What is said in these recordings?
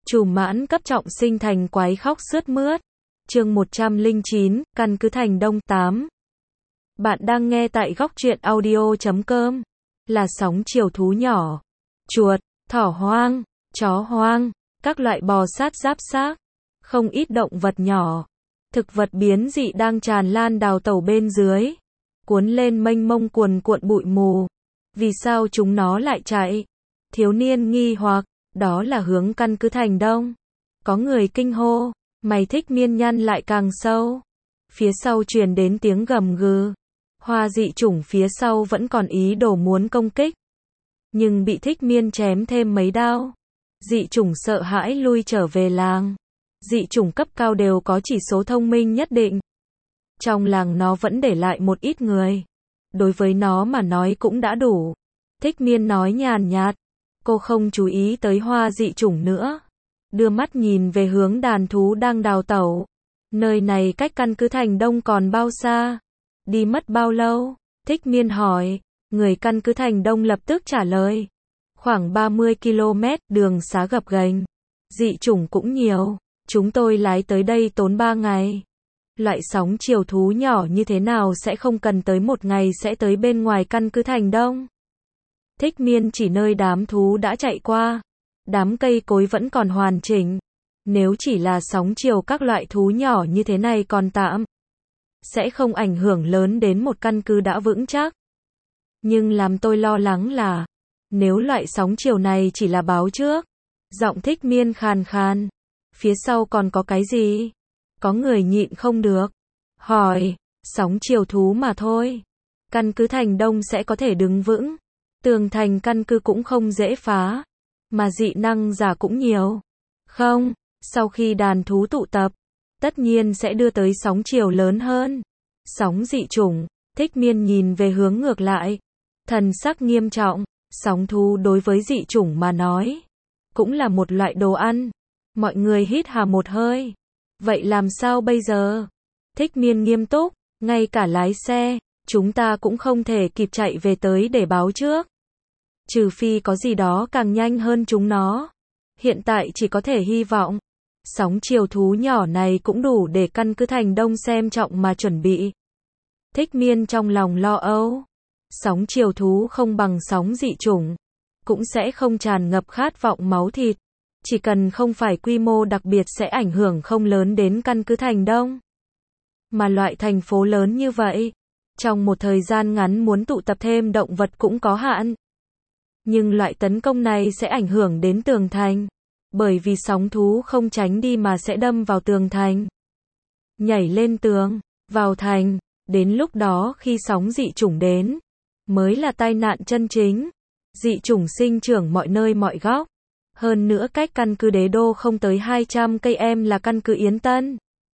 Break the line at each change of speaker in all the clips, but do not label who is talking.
Trùm mãn cấp trọng sinh thành quái khóc sướt mướt. Chương 109, căn cứ thành Đông 8. Bạn đang nghe tại góc truyện audio.com. Là sóng chiều thú nhỏ, chuột, thỏ hoang, chó hoang, các loại bò sát giáp xác, không ít động vật nhỏ, thực vật biến dị đang tràn lan đào tẩu bên dưới, cuốn lên mênh mông cuồn cuộn bụi mù. Vì sao chúng nó lại chạy? Thiếu niên nghi hoặc, đó là hướng căn cứ thành Đông. Có người kinh hô, mày thích miên nhăn lại càng sâu. Phía sau truyền đến tiếng gầm gừ. Hoa dị chủng phía sau vẫn còn ý đồ muốn công kích, nhưng bị thích miên chém thêm mấy đao. Dị chủng sợ hãi lui trở về làng. Dị chủng cấp cao đều có chỉ số thông minh nhất định. Trong làng nó vẫn để lại một ít người. Đối với nó mà nói cũng đã đủ. Thích miên nói nhàn nhạt. Cô không chú ý tới hoa dị chủng nữa. Đưa mắt nhìn về hướng đàn thú đang đào tẩu. Nơi này cách căn cứ thành Đông còn bao xa? Đi mất bao lâu? Thích miên hỏi. Người căn cứ thành Đông lập tức trả lời. Khoảng 30 km, đường xá gập ghềnh. Dị chủng cũng nhiều. Chúng tôi lái tới đây tốn 3 ngày. Loại sóng chiều thú nhỏ như thế nào sẽ không cần tới 1 ngày sẽ tới bên ngoài căn cứ thành Đông? Thích miên chỉ nơi đám thú đã chạy qua. Đám cây cối vẫn còn hoàn chỉnh. Nếu chỉ là sóng chiều các loại thú nhỏ như thế này còn tạm, sẽ không ảnh hưởng lớn đến một căn cứ đã vững chắc. Nhưng làm tôi lo lắng là, nếu loại sóng chiều này chỉ là báo trước. Giọng thích miên khàn khàn. Phía sau còn có cái gì? Có người nhịn không được. Hỏi, sóng chiều thú mà thôi. Căn cứ thành Đông sẽ có thể đứng vững. Tường thành căn cứ cũng không dễ phá. Mà dị năng giả cũng nhiều. Không, sau khi đàn thú tụ tập, tất nhiên sẽ đưa tới sóng chiều lớn hơn. Sóng dị chủng, thích miên nhìn về hướng ngược lại. Thần sắc nghiêm trọng, sóng thú đối với dị chủng mà nói, cũng là một loại đồ ăn. Mọi người hít hà một hơi. Vậy làm sao bây giờ? Thích miên nghiêm túc, ngay cả lái xe, chúng ta cũng không thể kịp chạy về tới để báo trước. Trừ phi có gì đó càng nhanh hơn chúng nó. Hiện tại chỉ có thể hy vọng. Sóng chiều thú nhỏ này cũng đủ để căn cứ thành Đông xem trọng mà chuẩn bị. Thích miên trong lòng lo âu. Sóng chiều thú không bằng sóng dị chủng. Cũng sẽ không tràn ngập khát vọng máu thịt. Chỉ cần không phải quy mô đặc biệt sẽ ảnh hưởng không lớn đến căn cứ thành Đông. Mà loại thành phố lớn như vậy, trong một thời gian ngắn muốn tụ tập thêm động vật cũng có hạn. Nhưng loại tấn công này sẽ ảnh hưởng đến tường thành. Bởi vì sóng thú không tránh đi mà sẽ đâm vào tường thành. Nhảy lên tường, vào thành. Đến lúc đó khi sóng dị chủng đến, mới là tai nạn chân chính. Dị chủng sinh trưởng mọi nơi mọi góc. Hơn nữa cách căn cứ Đế Đô không tới 200 cây là căn cứ Yến Tân.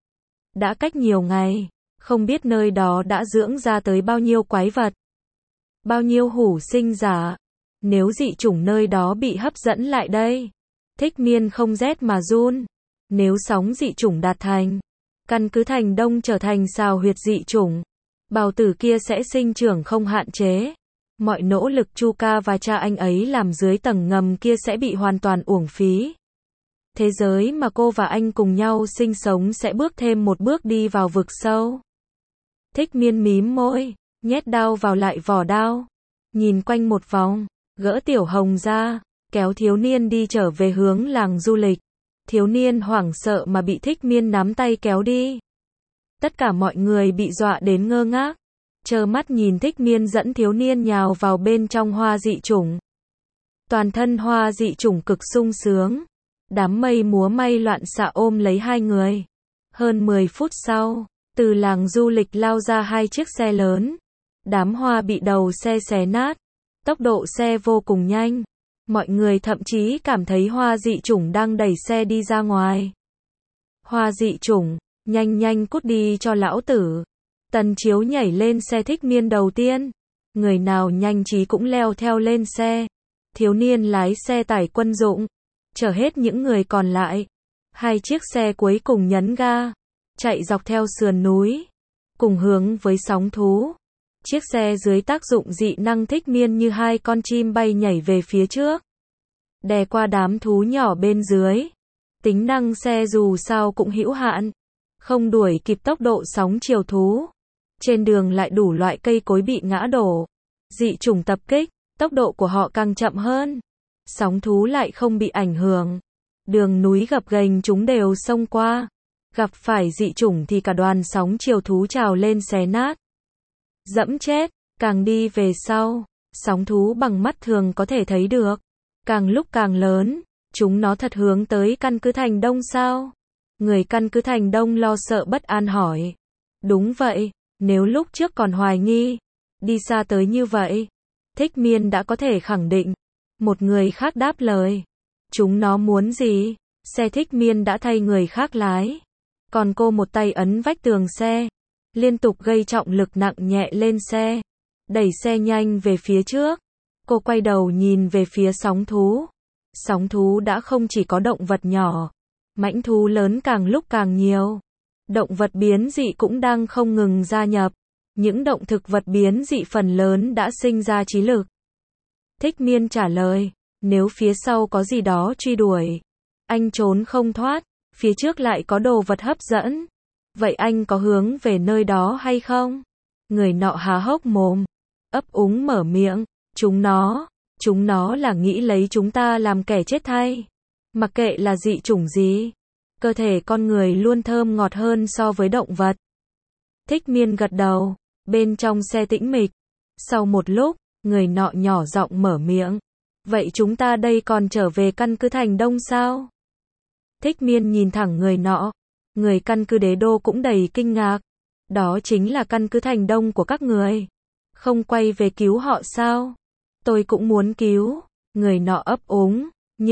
Đã cách nhiều ngày, không biết nơi đó đã dưỡng ra tới bao nhiêu quái vật. Bao nhiêu hủ sinh giả. Nếu dị chủng nơi đó bị hấp dẫn lại đây, thích miên không rét mà run. Nếu sóng dị chủng đạt thành, căn cứ thành Đông trở thành sào huyệt dị chủng, bào tử kia sẽ sinh trưởng không hạn chế. Mọi nỗ lực Chu Ca và cha anh ấy làm dưới tầng ngầm kia sẽ bị hoàn toàn uổng phí. Thế giới mà cô và anh cùng nhau sinh sống sẽ bước thêm một bước đi vào vực sâu. Thích miên mím môi, nhét đao vào lại vỏ đao. Nhìn quanh một vòng, gỡ Tiểu Hồng ra, kéo thiếu niên đi trở về hướng làng du lịch. Thiếu niên hoảng sợ mà bị thích miên nắm tay kéo đi. Tất cả mọi người bị dọa đến ngơ ngác. Trơ mắt nhìn thích miên dẫn thiếu niên nhào vào bên trong hoa dị chủng. Toàn thân hoa dị chủng cực sung sướng. Đám mây múa may loạn xạ ôm lấy hai người. Hơn 10 phút sau, từ làng du lịch lao ra 2 chiếc xe lớn. Đám hoa bị đầu xe xé nát. Tốc độ xe vô cùng nhanh. Mọi người thậm chí cảm thấy hoa dị chủng đang đẩy xe đi ra ngoài. Hoa dị chủng, nhanh nhanh cút đi cho lão tử. Tần Chiếu nhảy lên xe thích miên đầu tiên. Người nào nhanh trí cũng leo theo lên xe. Thiếu niên lái xe tải quân dụng, chở hết những người còn lại. 2 chiếc xe cuối cùng nhấn ga, chạy dọc theo sườn núi, cùng hướng với sóng thú. Chiếc xe dưới tác dụng dị năng thích miên như 2 con chim bay nhảy về phía trước, đè qua đám thú nhỏ bên dưới. Tính năng xe dù sao cũng hữu hạn, không đuổi kịp tốc độ sóng chiều thú. Trên đường lại đủ loại cây cối bị ngã đổ, dị chủng tập kích, tốc độ của họ càng chậm hơn. Sóng thú lại không bị ảnh hưởng. Đường núi gập ghềnh chúng đều xông qua. Gặp phải dị chủng thì cả đoàn sóng chiều thú trào lên xé nát. Dẫm chết, càng đi về sau, sóng thú bằng mắt thường có thể thấy được. Càng lúc càng lớn, chúng nó thật hướng tới căn cứ thành Đông sao? Người căn cứ thành Đông lo sợ bất an hỏi. Đúng vậy, nếu lúc trước còn hoài nghi, đi xa tới như vậy, Thích Miên đã có thể khẳng định. Một người khác đáp lời. Chúng nó muốn gì? Xe Thích Miên đã thay người khác lái. Còn cô một tay ấn vách tường xe, liên tục gây trọng lực nặng nhẹ lên xe, đẩy xe nhanh về phía trước. Cô quay đầu nhìn về phía sóng thú. Sóng thú đã không chỉ có động vật nhỏ, mãnh thú lớn càng lúc càng nhiều. Động vật biến dị cũng đang không ngừng gia nhập. Những động thực vật biến dị phần lớn đã sinh ra trí lực. Thích Miên trả lời, nếu phía sau có gì đó truy đuổi, anh trốn không thoát, phía trước lại có đồ vật hấp dẫn. Vậy anh có hướng về nơi đó hay không? Người nọ há hốc mồm, ấp úng mở miệng, chúng nó là nghĩ lấy chúng ta làm kẻ chết thay. Mặc kệ là dị chủng gì, cơ thể con người luôn thơm ngọt hơn so với động vật. Thích Miên gật đầu, bên trong xe tĩnh mịch. Sau một lúc, người nọ nhỏ giọng mở miệng. Vậy chúng ta đây còn trở về căn cứ thành Đông sao? Thích Miên nhìn thẳng người nọ. Người căn cứ Đế Đô cũng đầy kinh ngạc. Đó chính là căn cứ thành Đông của các người. Không quay về cứu họ sao? Tôi cũng muốn cứu. Người nọ ấp úng.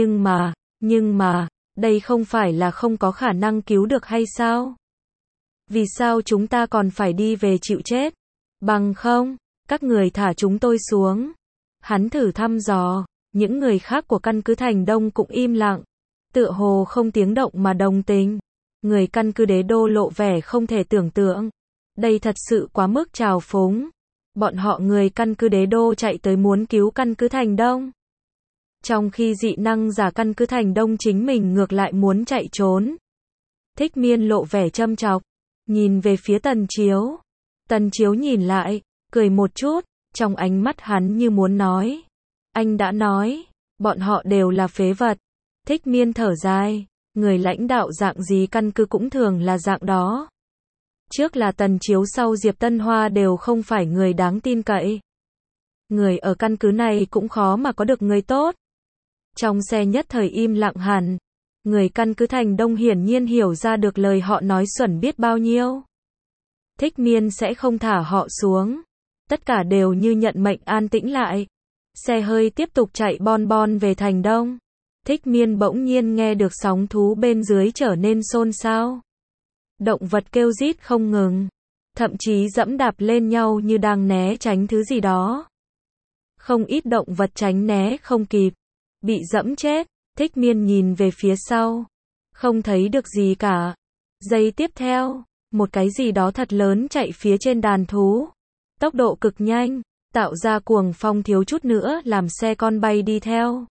Nhưng mà, đây không phải là không có khả năng cứu được hay sao? Vì sao chúng ta còn phải đi về chịu chết? Bằng không, các người thả chúng tôi xuống. Hắn thử thăm dò. Những người khác của căn cứ thành Đông cũng im lặng. Tựa hồ không tiếng động mà đồng tình. Người căn cứ Đế Đô lộ vẻ không thể tưởng tượng. Đây thật sự quá mức trào phúng. Bọn họ người căn cứ Đế Đô chạy tới muốn cứu căn cứ thành Đông. Trong khi dị năng giả căn cứ thành Đông chính mình ngược lại muốn chạy trốn. Thích Miên lộ vẻ châm chọc. Nhìn về phía Tần Chiếu. Tần Chiếu nhìn lại, cười một chút, trong ánh mắt hắn như muốn nói. Anh đã nói, bọn họ đều là phế vật. Thích Miên thở dài, người lãnh đạo dạng gì căn cứ cũng thường là dạng đó. Trước là Tần Chiếu sau Diệp Tân Hoa đều không phải người đáng tin cậy. Người ở căn cứ này cũng khó mà có được người tốt. Trong xe nhất thời im lặng hẳn. Người căn cứ thành Đông hiển nhiên hiểu ra được lời họ nói xuẩn biết bao nhiêu. Thích Miên sẽ không thả họ xuống. Tất cả đều như nhận mệnh an tĩnh lại. Xe hơi tiếp tục chạy bon bon về thành Đông. Thích Miên bỗng nhiên nghe được sóng thú bên dưới trở nên xôn xao. Động vật kêu rít không ngừng. Thậm chí dẫm đạp lên nhau như đang né tránh thứ gì đó. Không ít động vật tránh né không kịp. Bị dẫm chết. Thích Miên nhìn về phía sau. Không thấy được gì cả. Giây tiếp theo, một cái gì đó thật lớn chạy phía trên đàn thú. Tốc độ cực nhanh, tạo ra cuồng phong thiếu chút nữa làm xe con bay đi theo.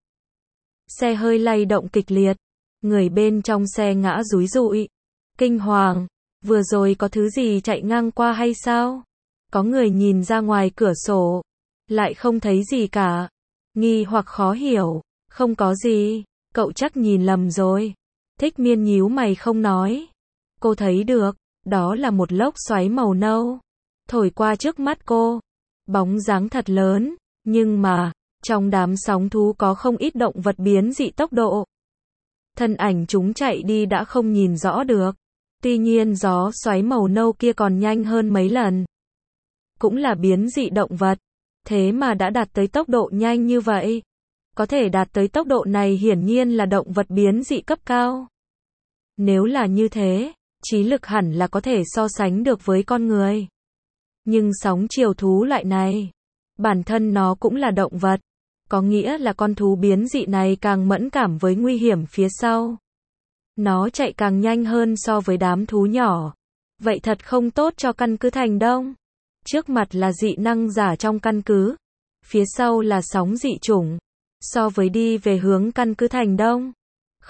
Xe hơi lay động kịch liệt. Người bên trong xe ngã rúi rụi. Kinh hoàng. Vừa rồi có thứ gì chạy ngang qua hay sao? Có người nhìn ra ngoài cửa sổ. Lại không thấy gì cả. Nghi hoặc khó hiểu. Không có gì. Cậu chắc nhìn lầm rồi. Thích Miên nhíu mày không nói. Cô thấy được. Đó là một lốc xoáy màu nâu. Thổi qua trước mắt cô. Bóng dáng thật lớn. Nhưng mà, trong đám sóng thú có không ít động vật biến dị tốc độ. Thân ảnh chúng chạy đi đã không nhìn rõ được. Tuy nhiên gió xoáy màu nâu kia còn nhanh hơn mấy lần. Cũng là biến dị động vật. Thế mà đã đạt tới tốc độ nhanh như vậy. Có thể đạt tới tốc độ này hiển nhiên là động vật biến dị cấp cao. Nếu là như thế, trí lực hẳn là có thể so sánh được với con người. Nhưng sóng chiều thú loại này, bản thân nó cũng là động vật. Có nghĩa là con thú biến dị này càng mẫn cảm với nguy hiểm phía sau. Nó chạy càng nhanh hơn so với đám thú nhỏ. Vậy thật không tốt cho căn cứ thành Đông. Trước mặt là dị năng giả trong căn cứ. Phía sau là sóng dị chủng. So với đi về hướng căn cứ thành Đông,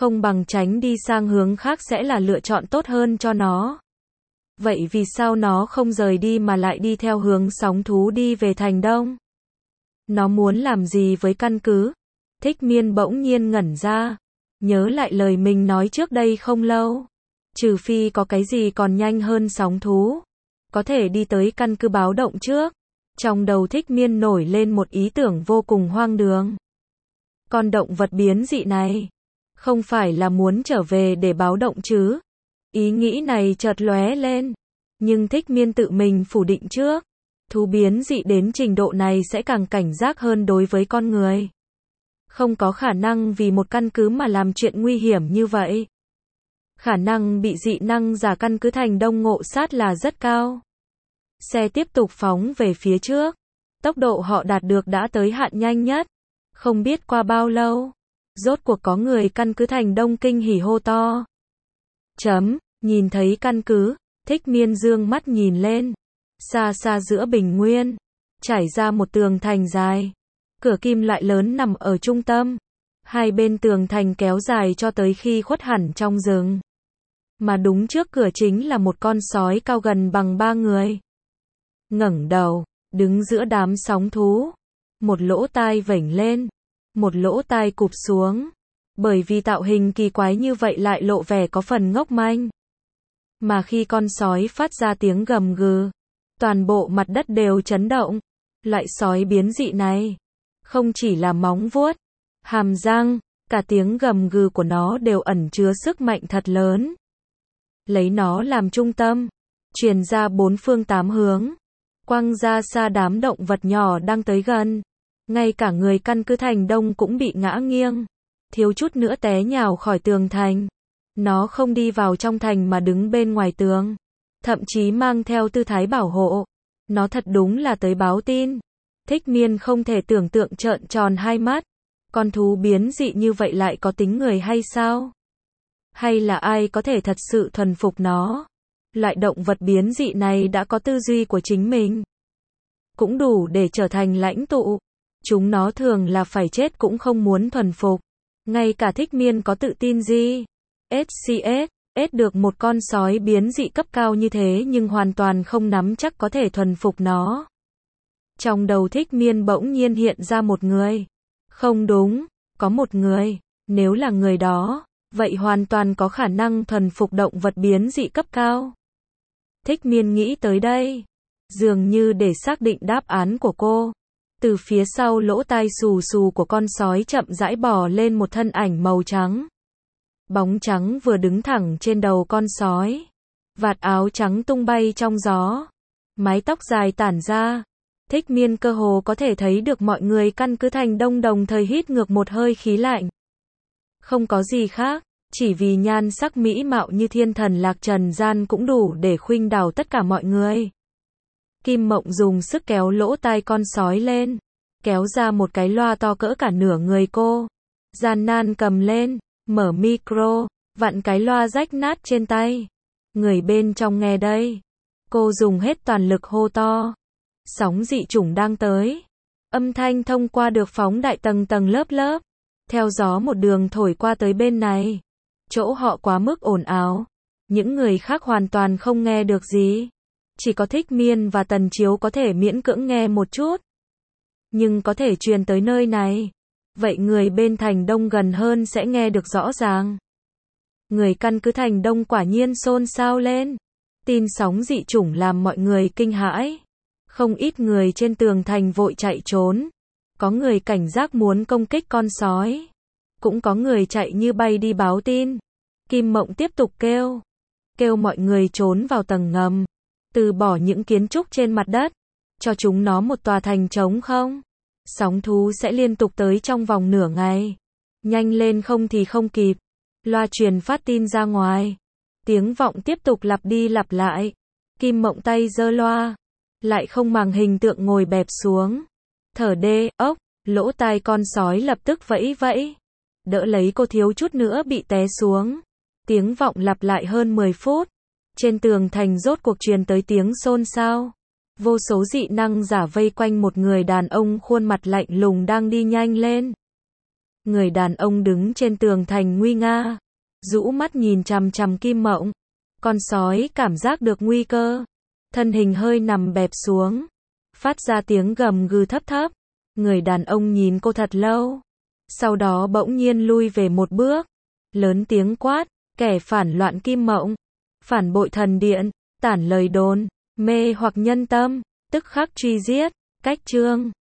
không bằng tránh đi sang hướng khác sẽ là lựa chọn tốt hơn cho nó. Vậy vì sao nó không rời đi mà lại đi theo hướng sóng thú đi về thành đông? Nó muốn làm gì với căn cứ? Thích Miên bỗng nhiên ngẩn ra, nhớ lại lời mình nói trước đây không lâu. Trừ phi có cái gì còn nhanh hơn sóng thú, có thể đi tới căn cứ báo động trước. Trong đầu Thích Miên nổi lên một ý tưởng vô cùng hoang đường. Con động vật biến dị này, không phải là muốn trở về để báo động chứ? Ý nghĩ này chợt lóe lên, nhưng Thích Miên tự mình phủ định trước. Thú biến dị đến trình độ này sẽ càng cảnh giác hơn đối với con người. Không có khả năng vì một căn cứ mà làm chuyện nguy hiểm như vậy. Khả năng bị dị năng giả căn cứ thành đông ngộ sát là rất cao. Xe tiếp tục phóng về phía trước. Tốc độ họ đạt được đã tới hạn nhanh nhất. Không biết qua bao lâu, rốt cuộc có người căn cứ thành đông kinh hỉ hô to. Nhìn thấy căn cứ, Thích Miên dương mắt nhìn lên. Xa xa giữa bình nguyên, trải ra một tường thành dài. Cửa kim loại lớn nằm ở trung tâm. Hai bên tường thành kéo dài cho tới khi khuất hẳn trong rừng. Mà đúng trước cửa chính là một con sói cao gần bằng 3 người. Ngẩng đầu, đứng giữa đám sóng thú. Một lỗ tai vểnh lên, một lỗ tai cụp xuống. Bởi vì tạo hình kỳ quái như vậy lại lộ vẻ có phần ngốc manh. Mà khi con sói phát ra tiếng gầm gừ, toàn bộ mặt đất đều chấn động. Loại sói biến dị này, không chỉ là móng vuốt, hàm răng, cả tiếng gầm gừ của nó đều ẩn chứa sức mạnh thật lớn. Lấy nó làm trung tâm, truyền ra bốn phương tám hướng, quăng ra xa đám động vật nhỏ đang tới gần. Ngay cả người căn cứ thành đông cũng bị ngã nghiêng, thiếu chút nữa té nhào khỏi tường thành. Nó không đi vào trong thành mà đứng bên ngoài tường, thậm chí mang theo tư thái bảo hộ. Nó thật đúng là tới báo tin. Thích Miên không thể tưởng tượng, trợn tròn hai mắt. Con thú biến dị như vậy lại có tính người hay sao? Hay là ai có thể thật sự thuần phục nó? Loại động vật biến dị này đã có tư duy của chính mình, cũng đủ để trở thành lãnh tụ. Chúng nó thường là phải chết cũng không muốn thuần phục. Ngay cả Thích Miên có tự tin gì? SCS được một con sói biến dị cấp cao như thế nhưng hoàn toàn không nắm chắc có thể thuần phục nó. Trong đầu Thích Miên bỗng nhiên hiện ra một người. Không đúng, có một người. Nếu là người đó, vậy hoàn toàn có khả năng thuần phục động vật biến dị cấp cao. Thích Miên nghĩ tới đây, dường như để xác định đáp án của cô. Từ phía sau lỗ tai xù xù của con sói chậm rãi bò lên một thân ảnh màu trắng. Bóng trắng vừa đứng thẳng trên đầu con sói. Vạt áo trắng tung bay trong gió. Mái tóc dài tản ra. Thích Miên cơ hồ có thể thấy được mọi người căn cứ thành đông đồng thời hít ngược một hơi khí lạnh. Không có gì khác, chỉ vì nhan sắc mỹ mạo như thiên thần lạc trần gian cũng đủ để khuynh đảo tất cả mọi người. Kim Mộng dùng sức kéo lỗ tai con sói lên, kéo ra một cái loa to cỡ cả nửa người cô. Gian nan cầm lên, mở micro, vặn cái loa rách nát trên tay. Người bên trong nghe đây. Cô dùng hết toàn lực hô to. Sóng dị chủng đang tới. Âm thanh thông qua được phóng đại tầng tầng lớp lớp. Theo gió một đường thổi qua tới bên này. Chỗ họ quá mức ồn ào. Những người khác hoàn toàn không nghe được gì. Chỉ có Thích Miên và Tần Chiếu có thể miễn cưỡng nghe một chút. Nhưng có thể truyền tới nơi này. Vậy người bên thành đông gần hơn sẽ nghe được rõ ràng. Người căn cứ thành đông quả nhiên xôn xao lên. Tin sóng dị chủng làm mọi người kinh hãi. Không ít người trên tường thành vội chạy trốn. Có người cảnh giác muốn công kích con sói. Cũng có người chạy như bay đi báo tin. Kim Mộng tiếp tục kêu. Kêu mọi người trốn vào tầng ngầm. Từ bỏ những kiến trúc trên mặt đất. Cho chúng nó một tòa thành trống không. Sóng thú sẽ liên tục tới trong vòng nửa ngày. Nhanh lên không thì không kịp. Loa truyền phát tin ra ngoài. Tiếng vọng tiếp tục lặp đi lặp lại. Kim Mộng tay giơ loa. Lại không màng hình tượng ngồi bẹp xuống. Thở đê, ốc, lỗ tai con sói lập tức vẫy vẫy. Đỡ lấy cô thiếu chút nữa bị té xuống. Tiếng vọng lặp lại hơn 10 phút. Trên tường thành rốt cuộc truyền tới tiếng xôn xao. Vô số dị năng giả vây quanh một người đàn ông khuôn mặt lạnh lùng đang đi nhanh lên. Người đàn ông đứng trên tường thành nguy nga, rũ mắt nhìn chằm chằm Kim Mộng. Con sói cảm giác được nguy cơ, thân hình hơi nằm bẹp xuống, phát ra tiếng gầm gừ thấp thấp. Người đàn ông nhìn cô thật lâu, sau đó bỗng nhiên lui về một bước, lớn tiếng quát, kẻ phản loạn Kim Mộng, phản bội thần điện, tản lời đồn, mê hoặc nhân tâm, tức khắc truy giết. Cách chương